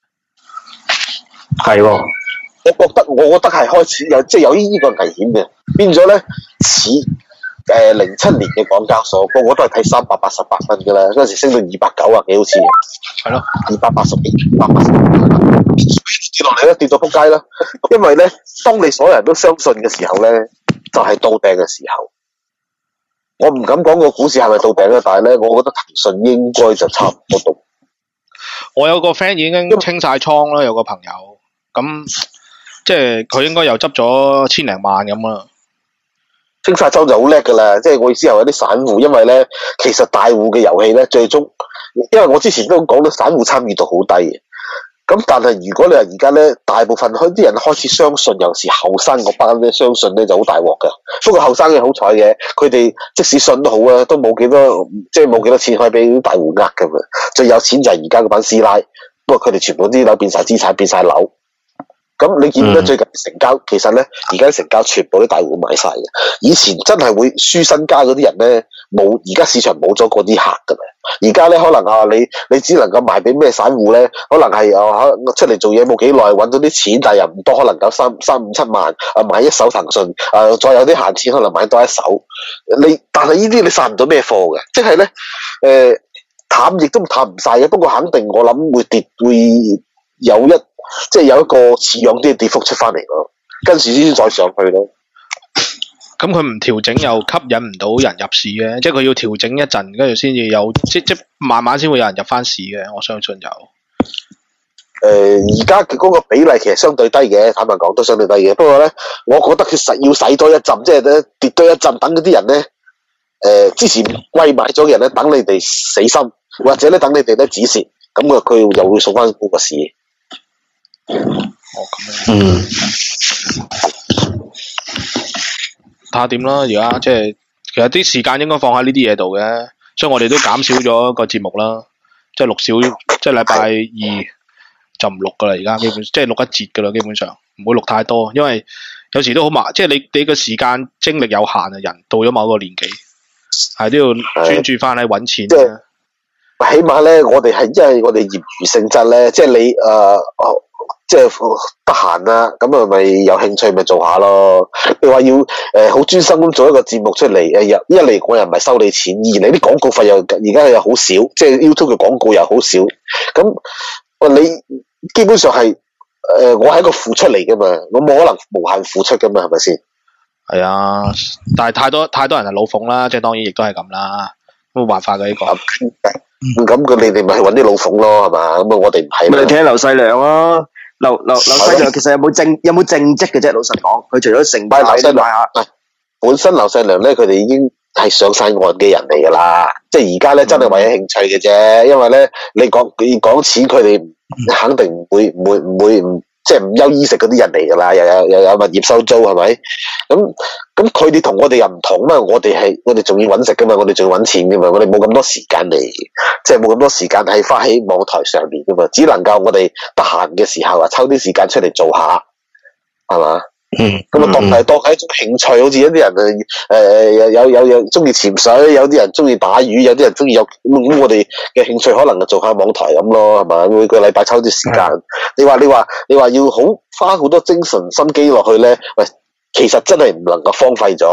係喎，我覺得我覺得係開始有即係、就是、有呢個危險嘅，變咗咧似。誒，零七年嘅港交所，個個都係睇三百八十八蚊噶啦，嗰陣時升到二百九啊幾好似，係咯，二百八十幾，二百八十幾，跌落嚟咧跌到撲街啦。因為咧，當你所有人都相信嘅時候咧，就係、是、到頂嘅時候。我唔敢講個股市係咪到頂咧，但係咧，我覺得騰訊應該就差唔多到。 我有個 friend 已經清晒倉啦，有個朋友，咁即係佢應該又執咗千零萬咁啦。 清晒倉就好叻噶啦，即係我意思係有啲散戶，因為咧其實大戶嘅遊戲咧最終，因為我之前都講到散戶參與度好低嘅，咁但係如果你話而家咧大部分開啲人開始相信，尤其是後生嗰班咧相信咧就好大鑊噶。不過後生嘅好彩嘅，佢哋即使信都好啊，都冇幾多，即係冇幾多錢可以俾大戶呃噶嘛。最有錢就係而家嗰班師奶，不過佢哋全部啲樓變晒資產，變晒樓。咁你見到最近成交，其實咧而家成交全部啲大戶買晒嘅。以前真係會輸身家嗰啲人咧，冇而家市場冇咗嗰啲客噶啦。而家咧可能啊，你你只能夠賣俾咩散戶咧？可能係啊出嚟做嘢冇幾耐，揾到啲錢，但係又唔多，可能夠三三五七萬啊買一手騰訊啊，再有啲閒錢可能買多一手。你但係呢啲你散唔到咩貨嘅，即係咧誒淡亦都淡唔晒嘅。不過肯定我諗會跌，會有一。即係有一個似樣啲嘅跌幅出翻嚟咯，跟住先再上去咯。 咁佢唔調整又吸引唔到人入市嘅，即係佢要調整一陣，跟住先至有，即即慢慢先會有人入翻市嘅。我相信有。誒、 呃，而家嘅嗰個比例其實相對低嘅，坦白講都相對低嘅。不過咧，我覺得佢實要洗多一陣，即係咧跌多一陣，等嗰啲人咧，誒、呃，之前貴買咗嘅人咧，等你哋死心，或者咧等你哋咧止蝕，咁佢佢又會送翻高個市。 哦，咁樣。嗯。睇下點啦，而家即係其實啲時間應該放喺呢啲嘢度嘅，所以我哋都減少咗個節目啦，即係錄少，即係禮拜二就唔錄噶啦，而家基本即係錄一節噶啦，基本上唔會錄太多，因為有時都好麻，即係你你個時間精力有限啊，人到咗某個年紀，係都要專注翻喺揾錢嘅。 起碼咧，我哋係因為我哋業餘性質咧，即係你誒。呃即係得閒啦，咁啊咪有興趣咪做下咯。你話要誒好專心咁做一個節目出嚟，誒一嚟我又唔係收你錢，二嚟啲廣告費又而家又好少，即係 YouTube 嘅廣告又好少。咁你基本上係誒、呃、我係一個付出嚟噶嘛，我冇可能無限付出噶嘛，係咪先？ 係啊，但係太多太多人係老馮啦，即係當然亦都係咁啦，冇辦法嘅呢個。 咁佢你哋咪去揾啲老馮咯，係嘛？咁啊我哋唔係。 咪你睇下劉細良咯。劉劉劉細良其實有冇正有冇正職嘅啫？老實講，佢除咗成敗劉細良啊， 本身劉細良咧，佢哋已經係上晒岸嘅人嚟噶啦。即係而家咧，真係為咗興趣嘅啫。因為咧，你講講錢，佢哋肯定唔會唔會唔會唔即係唔憂衣食嗰啲人嚟噶啦。又有又有物業收租，係咪？咁咁佢哋同我哋又唔同啦。我哋係我哋仲要揾食噶嘛，我哋仲要揾錢噶嘛。我哋冇咁多時間嚟，即係冇咁多時間係花喺網台上面噶嘛。只能夠我哋得閒嘅時候啊，抽啲時間出嚟做下，係嘛？嗯。咁啊，當係當係一種興趣，好似一啲人誒誒有有有有中意潛水，有啲人中意打魚，有啲人中意有咁我哋嘅興趣可能就做下網台咁咯，係嘛？每個禮拜抽啲時間。你話你話你話要好花好多精神心機落去咧，喂。其實真係唔能夠荒廢咗，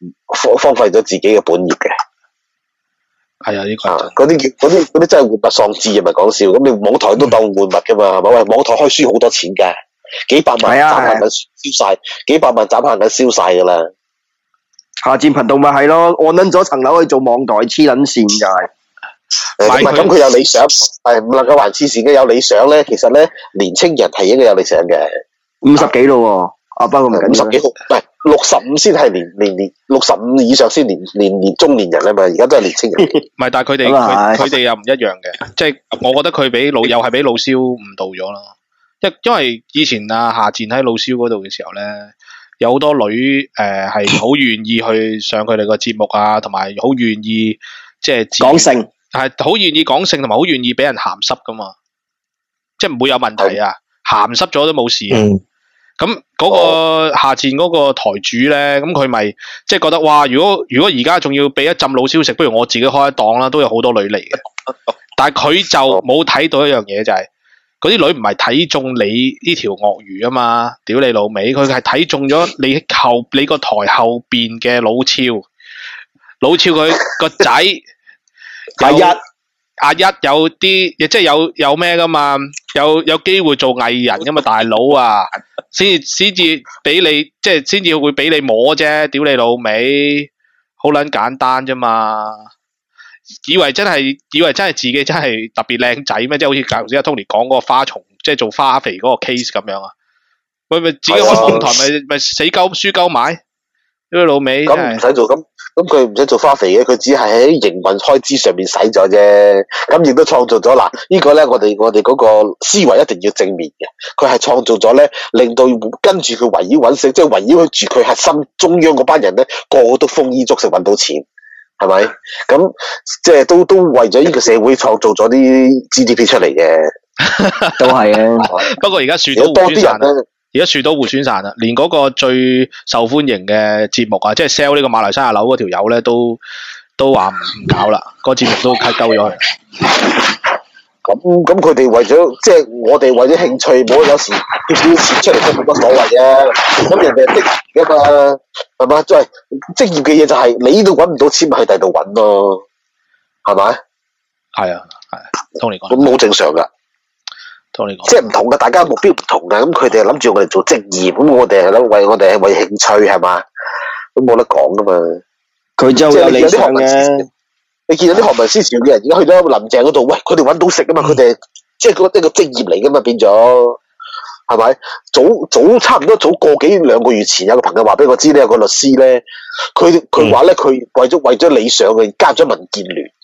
荒荒廢咗自己嘅本業嘅。 係啊，呢個啊，嗰啲叫嗰啲嗰啲真係玩物喪志，唔係講笑。咁你網台都當玩物噶嘛，係咪？喂，網台開輸好多錢㗎，幾百萬斬下緊燒晒，幾百萬斬下緊燒晒㗎啦。 下戰頻道咪係咯，按撚咗層樓去做網台，黐撚線就係。 誒咁啊，咁佢有理想，係唔能夠還黐線嘅有理想咧。其實咧，年青人係應該有理想嘅。 五十幾咯喎，啊不過唔緊要。 五十幾唔係六十五先係年年年六十五以上先年年年中年人啊嘛，而家都係年青人。 唔係，但係佢哋佢佢哋又唔一樣嘅，即係我覺得佢俾老又係俾老蕭誤導咗咯。因因為以前啊夏戰喺老蕭嗰度嘅時候咧，有好多女誒係好願意去上佢哋個節目啊，同埋好願意即係講性， 係好願意講性，同埋好願意俾人鹹濕噶嘛，即係唔會有問題啊，鹹濕咗都冇事。 嗯咁嗰個夏戰嗰個台主咧，咁佢咪即係覺得哇！如果如果而家仲要俾一浸老蕭食，不如我自己開一檔啦，都有好多女嚟嘅。但係佢就冇睇到一樣嘢，就係嗰啲女唔係睇中你呢條鱷魚啊嘛，屌你老味，佢係睇中咗你後你個台後邊嘅老超，老超佢個仔阿一。 阿一有啲，亦即係有有咩噶嘛？有有機會做藝人噶嘛？大佬啊，先至先至俾你，即係先至會俾你摸啫。屌你老味，好撚簡單啫嘛！以為真係，以為真係自己真係特別靚仔咩？即係好似頭先阿 Tony 講嗰個花蟲，即係做花肥嗰個 case 咁樣啊？喂咪自己開網台咪咪死鳩輸鳩買？屌你老味， 咁唔使做咁。咁佢唔使做花肥嘅，佢只係喺營運開支上面使咗啫。咁亦都創造咗嗱，呢個咧我哋我哋嗰個思維一定要正面嘅。佢係創造咗咧，令到跟住佢圍繞揾食，即係圍繞住佢核心中央嗰班人咧，個個都豐衣足食揾到錢，係咪？咁即係都都為咗呢個社會創造咗啲 G D P 出嚟嘅， 都係啊。 不過而家樹倒猢猻散啦。而家樹倒猢猻散啦，連嗰個最受歡迎嘅節目啊，即係 sell 呢個馬來西亞樓嗰條友咧，都都話唔搞啦，個節目都 cut 鳩咗佢。 咁咁佢哋為咗即係我哋為咗興趣，冇有時貼啲錢出嚟都冇乜所謂啊。咁人哋職業噶嘛，係嘛？即係職業嘅嘢就係、是、你呢度揾唔到錢，咪去第度揾咯，係咪？ 係啊，係啊，同你講。 咁好正常噶。即係唔同嘅，大家目標唔同嘅，咁佢哋係諗住我哋做職業，咁我哋係諗為我哋係為興趣係嘛，咁冇得講噶嘛。佢就有理想嘅。你見到啲學民思潮嘅人，而家去咗林鄭嗰度，喂，佢哋揾到食啊嘛，佢哋即係嗰一個職業嚟噶嘛，變咗係咪？早早差唔多早個幾兩個月前，有個朋友話俾我知咧，有個律師咧，佢佢話咧，佢為咗為咗理想嘅加咗民建聯。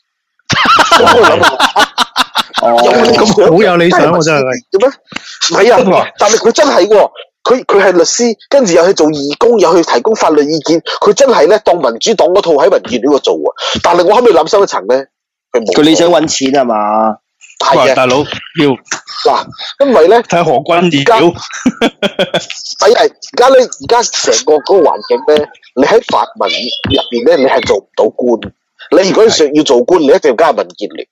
哦，咁好有理想喎，真係。 做咩？唔係啊，但係佢真係喎，佢佢係律師，跟住又去做義工，又去提供法律意見，佢真係咧當民主黨嗰套喺民建聯度做喎。但係我可唔可以諗深一層咧？佢冇。佢你想揾錢係嘛？係啊，大佬要嗱，因為咧睇何君堯。係啊，而家咧，而家成個嗰個環境咧，你喺法民入邊咧，你係做唔到官。你如果想要做官，你一定要加入民建聯。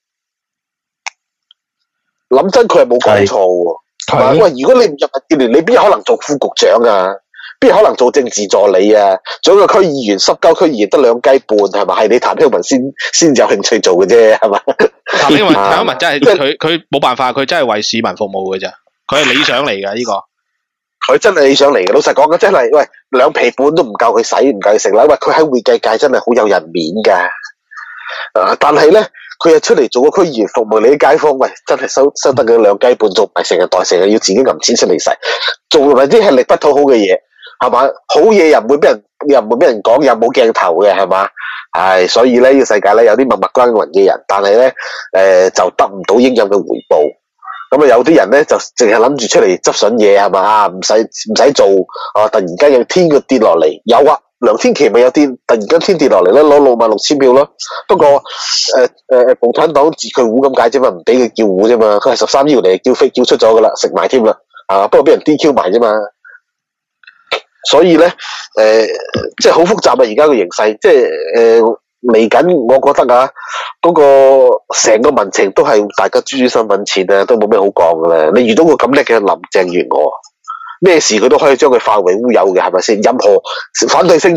諗真，佢係冇講錯喎，係嘛？喂，如果你唔入民建聯，你邊有可能做副局長啊？邊有可能做政治助理啊？做一個區議員、濕鳩區議員得兩雞半，係咪？係你譚希文先先有興趣做嘅啫，係嘛？ 譚希文，譚希文真係佢佢冇辦法，佢真係為市民服務嘅咋，佢係理想嚟㗎呢個， 佢真係理想嚟嘅。老實講嘅，真係喂兩皮半都唔夠佢使，唔夠佢食啦。喂，佢喺會計界真係好有人面㗎。啊！但係咧，佢又出嚟做個區議員服務你啲街坊，喂，真係收收得嗰兩雞半，做唔係成日袋，成日要自己揞錢出嚟使，做埋啲係力不討好嘅嘢，係嘛？好嘢又唔會俾人，又唔會俾人講，又冇鏡頭嘅，係嘛？唉，所以咧，呢個世界咧有啲默默耕耘嘅人，但係咧，誒、呃、就得唔到應有嘅回報。咁啊，有啲人咧就淨係諗住出嚟執筍嘢，係嘛？啊，唔使唔使做，啊，突然間有天佢跌落嚟，有啊。梁天琦咪有啲突然間天跌落嚟咧，攞六萬六千票咯。不過誒誒誒，共產黨自佢糊咁解啫嘛，唔俾佢叫糊啫嘛。佢係十三億嚟叫飛叫出咗噶啦，食埋添啦。啊，不過俾人 D Q 埋啫嘛。所以咧，誒、呃，即係好複雜啊！而家個形勢，即係誒嚟緊，我覺得啊，嗰、那個成個民情都係大家豬豬身份錢啊，都冇咩好講噶啦。你遇到個咁叻嘅林鄭月娥，咩事佢都可以將佢化為烏有嘅，係咪先？任何反對聲音，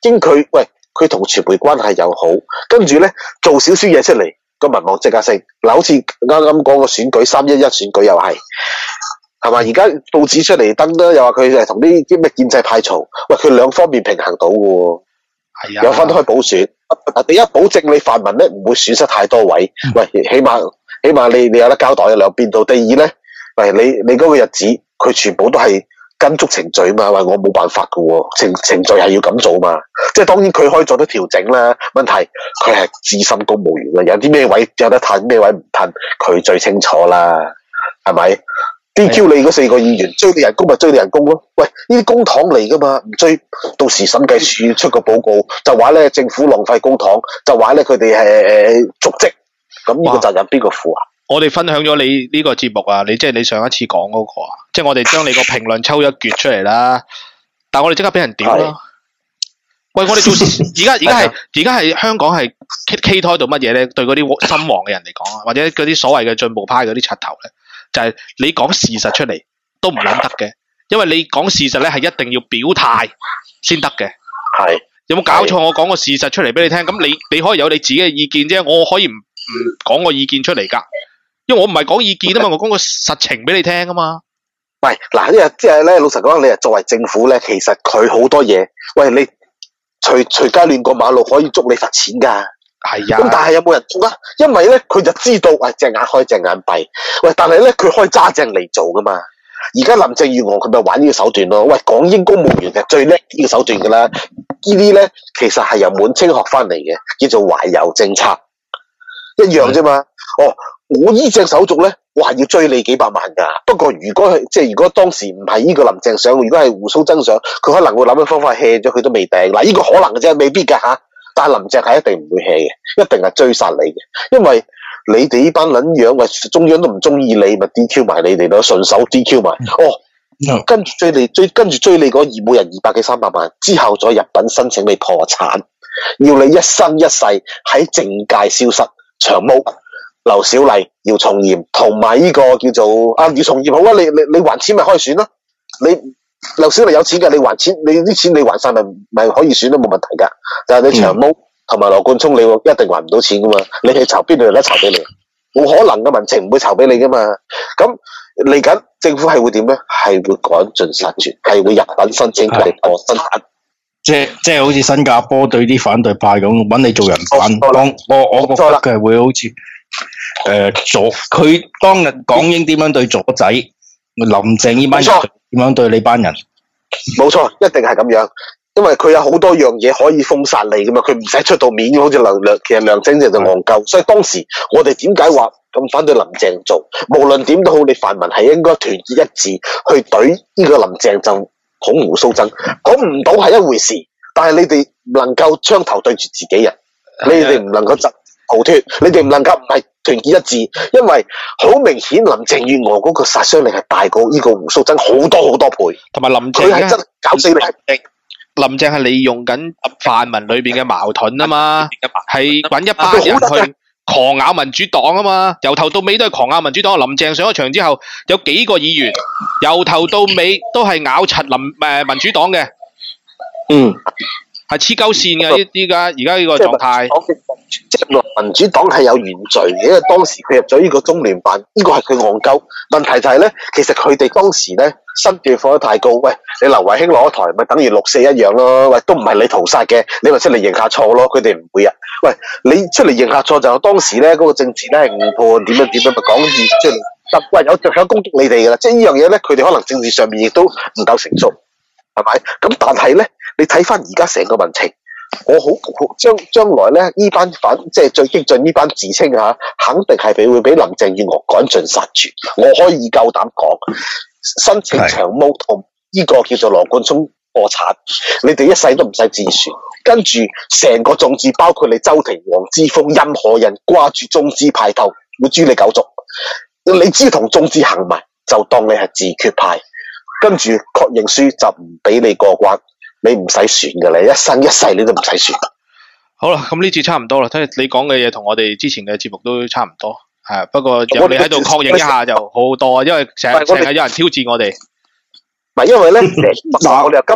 經佢喂佢同傳媒關係又好，跟住咧做少少嘢出嚟，個民望即刻升。嗱，好似啱啱講個選舉三一一選舉又係，係嘛？而家報紙出嚟登啦，又話佢係同啲啲咩建制派嘈，喂，佢兩方面平衡到嘅喎， 係啊， 有分開補選。第一保證你泛民咧唔會損失太多位，喂，起碼起碼你你有得交代嘅兩邊度。第二咧，喂，你你嗰個日子佢全部都係跟足程序嘛，喂，我冇辦法嘅喎，程程序係要咁做嘛。即係當然佢可以做得調整啦，問題佢係資深公務員啦，有啲咩位有得褪，咩位唔褪，佢最清楚啦，係咪？D Q 你嗰四個議員追你人工咪追你人工咯？喂，呢啲公帑嚟噶嘛，唔追到時審計署出個報告就話咧政府浪費公帑，就話咧佢哋係誒瀆職，咁呢個責任邊個負啊？ 我哋分享咗你呢個節目啊，你即係你上一次講嗰個啊，即係我哋將你個評論抽一橛出嚟啦，但係我哋即刻俾人屌啦！喂，我哋做而家而家係而家係香港係 K 胎到乜嘢咧？對嗰啲心黃嘅人嚟講啊，或者嗰啲所謂嘅進步派嗰啲柒頭咧。就係你講事實出嚟都唔撚得嘅，因為你講事實咧係一定要表態先得嘅。 係有冇搞錯？我講個事實出嚟俾你聽，咁你你可以有你自己嘅意見啫，我可以唔唔講個意見出嚟㗎，因為我唔係講意見啊嘛，我講個實情俾你聽啊嘛。 喂，嗱，呢即係咧，老實講，你係作為政府咧，其實佢好多嘢，喂，你隨隨街亂過馬路可以捉你罰錢㗎。係啊，咁但係有冇人做啊？因為咧，佢就知道，喂，隻眼開隻眼閉。喂，但係咧，佢可以揸正嚟做噶嘛。而家林鄭月娥佢咪玩呢個手段咯。喂，港英公務員係最叻呢個手段噶啦。呢啲咧其實係由滿清學翻嚟嘅，叫做懷柔政策，一樣啫嘛。哦，我呢隻手續咧，哇，要追你幾百萬噶。不過如果係即係如果當時唔係呢個林鄭上，如果係胡鬚曾上，佢可能會諗嘅方法 hea 咗佢都未定。嗱，呢個可能嘅啫，未必噶吓。但係林鄭係一定唔會 hea 嘅，一定係追殺你嘅，因為你哋呢班撚樣，喂，中央都唔中意你，咪 D Q 埋你哋咯，順手 D Q 埋。哦，嗯、跟住追你追，跟住追你嗰二每人二百幾三百萬，之後再入稟申請你破產，要你一生一世喺政界消失。長毛、劉小麗、姚松炎同埋呢個叫做啊姚松炎好啊，你你你還錢咪可以選咯，你。劉小麗有錢㗎，你還錢，你啲錢你還晒咪咪可以選都冇問題㗎。但係你長毛同埋羅冠聰，你一定還唔到錢㗎嘛？你係籌邊度有得籌俾你？冇可能嘅，民情唔會籌俾你㗎嘛。咁嚟緊政府係會點咧？係會趕盡殺絕，係會入稟申請佢哋破生產。 即係即係好似新加坡對啲反對派咁，揾你做人犯。當我我覺得佢係會好似誒左，佢當日港英點樣對左仔，林鄭呢班人點樣對你班人？ 冇錯，一定係咁樣，因為佢有好多樣嘢可以封殺你噶嘛，佢唔使出到面，好似梁梁，其實梁振英就戇鳩，所以當時我哋點解話咁反對林鄭做？無論點都好，你泛民係應該團結一致去懟呢個林鄭，就捧胡鬚曾，講唔到係一回事，但係你哋唔能夠槍頭對住自己人，你哋唔能夠執逃脫，你哋唔能夠唔係團結一致，因為好明顯林鄭月娥嗰個殺傷力係大過呢個胡鬚曾好多好多倍， 同埋林鄭佢係真搞死你。 林鄭係利用緊泛民裏邊嘅矛盾啊嘛，係揾一班人去狂咬民主黨啊嘛，由頭到尾都係狂咬民主黨。林鄭上咗場之後，有幾個議員由頭到尾都係咬柒林誒民主黨嘅， 嗯。 係黐鳩線嘅，依依家而家呢個狀態， 即係民主黨係有原罪嘅，因為當時佢入咗呢個中聯辦，呢個係佢戇鳩。問題就係咧，其實佢哋當時咧身段放得太高，喂，你劉慧卿攞台咪等於六四一樣咯，喂，都唔係你屠殺嘅，你咪出嚟認下錯咯，佢哋唔會啊。喂，你出嚟認下錯就當時咧嗰個政治咧係誤判，點樣點樣咪講住即係，喂有就有攻擊你哋噶啦，即係呢樣嘢咧，佢哋可能政治上面亦都唔夠成熟，係咪？咁但係咧。你睇翻而家成個民情，我好將將來咧呢班反即係最激進呢班自稱嚇，肯定係俾會俾林鄭月娥趕盡殺絕。我可以夠膽講，申請長毛同呢個叫做羅冠聰破產，你哋一世都唔使自旋。跟住成個眾志，包括你周庭、黃之鋒，任何人掛住眾志派頭，會誅你九族。你知同眾志行埋，就當你係自決派，跟住確認書就唔俾你過關。你唔使選㗎，你一生一世你都唔使選。 好啦，咁呢次差唔多啦，睇你講嘅嘢同我哋之前嘅節目都差唔多，係不過有你喺度確認一下就好好多，因為成日成日有人挑戰我哋。 唔係因為咧，嗱我哋又今年年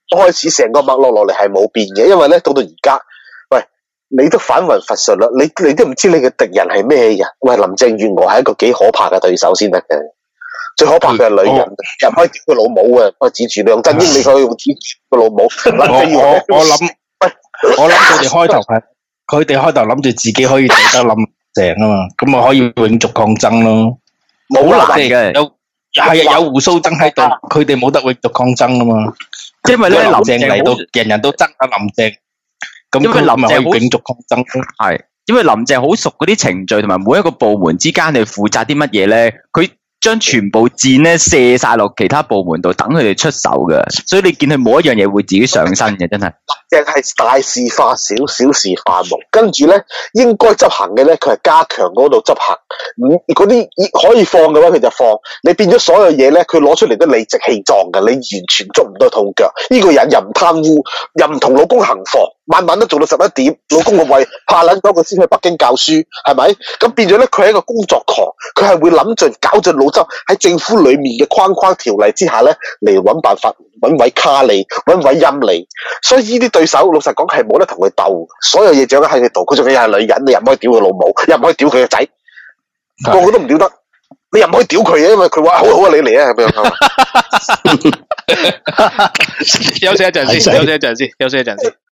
開始成個脈絡落嚟係冇變嘅，因為咧到到而家，喂，你都反魂乏術啦，你你都唔知你嘅敵人係咩人。喂，林鄭月娥係一個幾可怕嘅對手先得嘅，最可怕嘅係女人，又唔可以屌佢老母嘅，我指住梁振英，你可以指住佢老母。 我我我諗，我諗佢哋開頭係，佢哋開頭諗住自己可以抵得冧鄭啊嘛，咁啊可以永續抗爭咯。 冇難嘅， 有係啊，有胡鬚曾喺度，佢哋冇得永續抗爭啊嘛。 因為咧林鄭嚟到，人人都憎阿林鄭，咁因為林鄭咪可以永續抗爭。 係，因為林鄭好熟嗰啲程序同埋每一個部門之間係負責啲乜嘢咧，佢將全部箭咧射晒落其他部門度，等佢哋出手嘅，所以你見佢冇一樣嘢會自己上身嘅，真係。 淨係大事化小，小事化無。跟住咧，應該執行嘅咧，佢係加強嗰度執行。唔嗰啲可以放嘅話，佢就放。你變咗所有嘢咧，佢攞出嚟都理直氣壯嘅，你完全捉唔到痛腳。呢、這個人又唔貪污，又唔同老公行房，晚晚都做到十一點。老公個胃怕撚咗，佢先去北京教書，係咪？咁變咗咧，佢係一個工作狂，佢係會諗盡搞盡腦汁喺政府裡面嘅框框條例之下咧，嚟揾辦法揾位卡你，揾位陰你。所以呢啲對手，老實講係冇得同佢鬥，所有嘢掌握喺佢度。佢仲要係女人，你又唔可以屌佢老母，又唔可以屌佢個仔，個個都唔屌得。你又唔可以屌佢嘅，因為佢話好好啊，你嚟啊咁樣。 休息一陣先，休息一陣先，休息一陣先。